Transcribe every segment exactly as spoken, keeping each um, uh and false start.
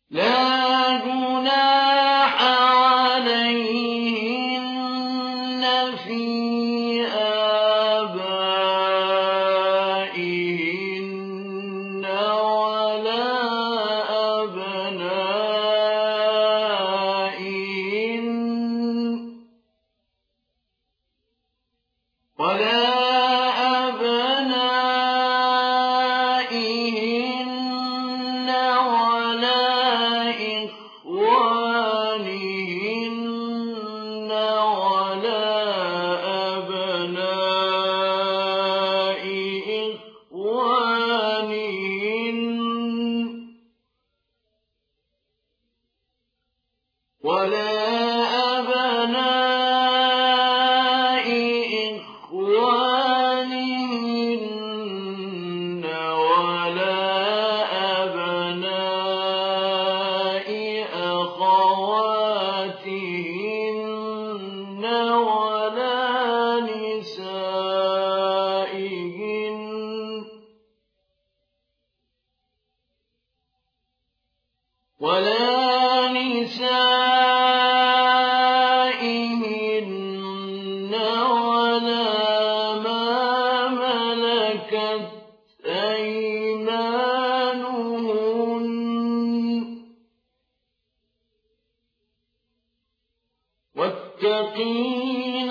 لا جناح عليهن في آبائهن ولا أبنائهن ولا أبنائهن ولا إخوانهن ولا أبناء إخوانهن ولا أبناء إخوانهن ولا أبناء أخواتهن ولا نسائهن ولا نسائهن ولا ما ملكت أيمانهن واتقين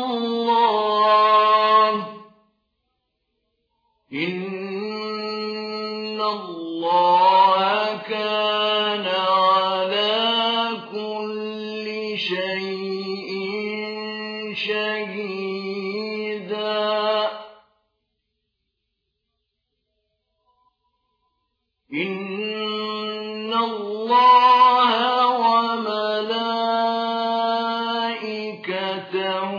الله إن الله كان على كل شيء شهيدا إن الله وملائكته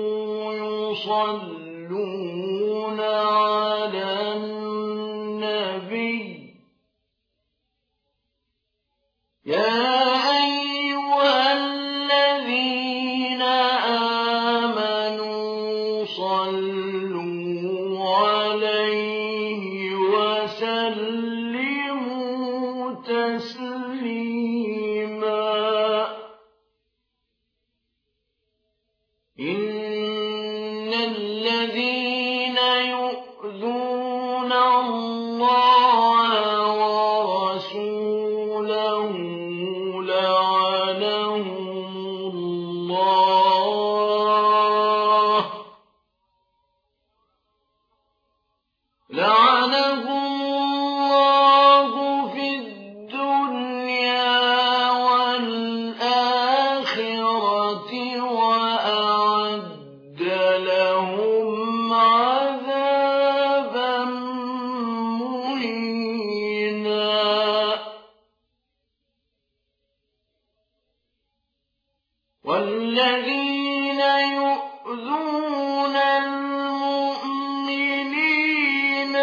يصلون على النبي يا أيها الذين آمنوا صلوا عليه وسلموا تسليما إن الذين يؤذون الله ورسوله لعنهم الله لعنهم الله في الدنيا والآخرة وأعد لهم عذابا مهينا والذين يؤذون المؤمنين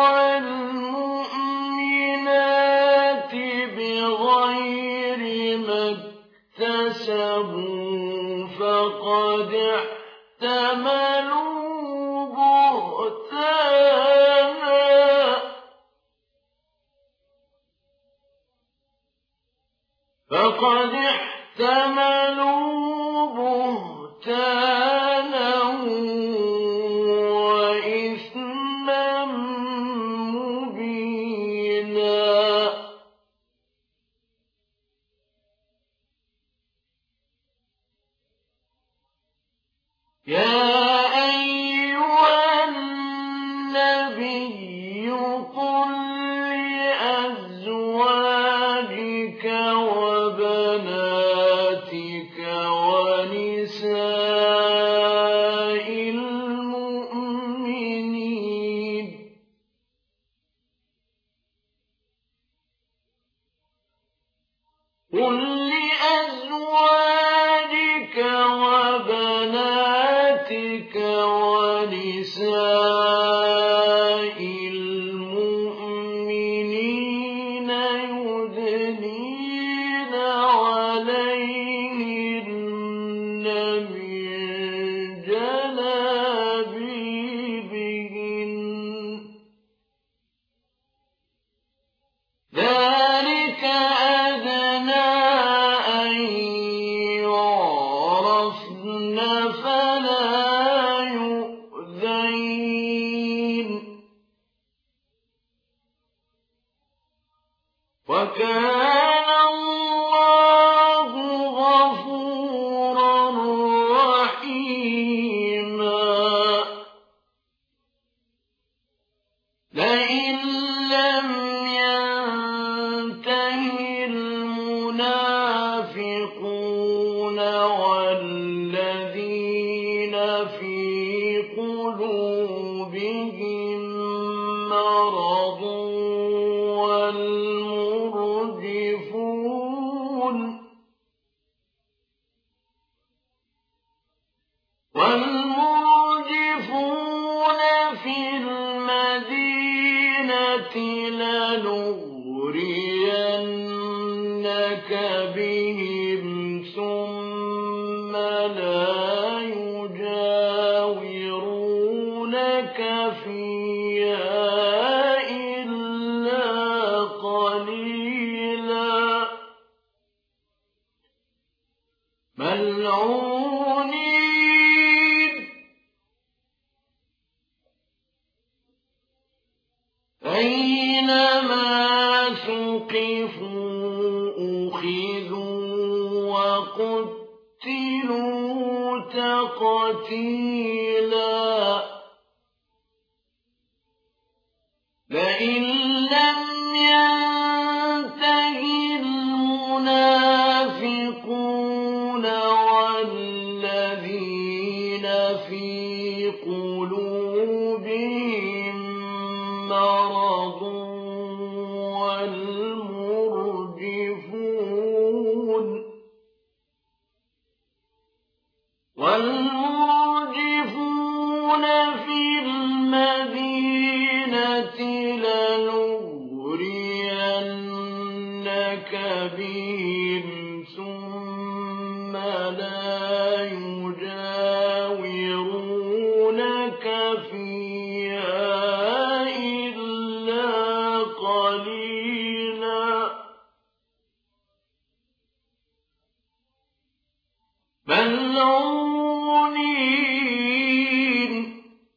والمؤمنات بغير ما اكتسبوا فقد احتملوا بهتانا فقد احتملوا بهتانا وإثما مبينا يا أيها النبي قل لأزواجك وبناتك ونساء المؤمنين قل لأزواجك وبناتك ونساء المؤمنين يدنين عليهن من جلابيبهن ذلك أدنى وكان الله غفورا رحيما لئن لم ينته المنافقون والذين في قلوبهم مرض والمرجفون والمرجفون في المدينة لنغرينك بهم ثم لا يجاورونك فيها إلا قليلا ملعونين أينما ثقفوا أخذوا وقتلوا تقتيلا لئن لم ينته المنافقون والذين في قلوبهم مرض والمرجفون والمرجفون في المدينة لنغرينك بهم ثم لا يجاورونك فيها إلا قليلا ملعونين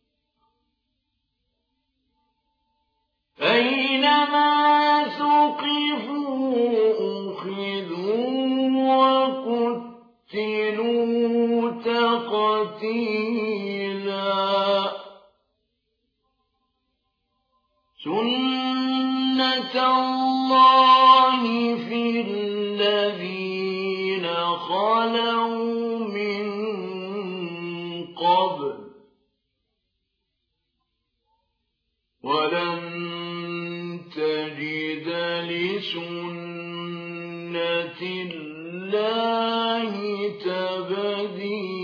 أينما ثقفوا أخذوا وقتلوا تقتيلا سنة الله في الذين خلوا من قبل ولن تجد لسنة الله تبديلا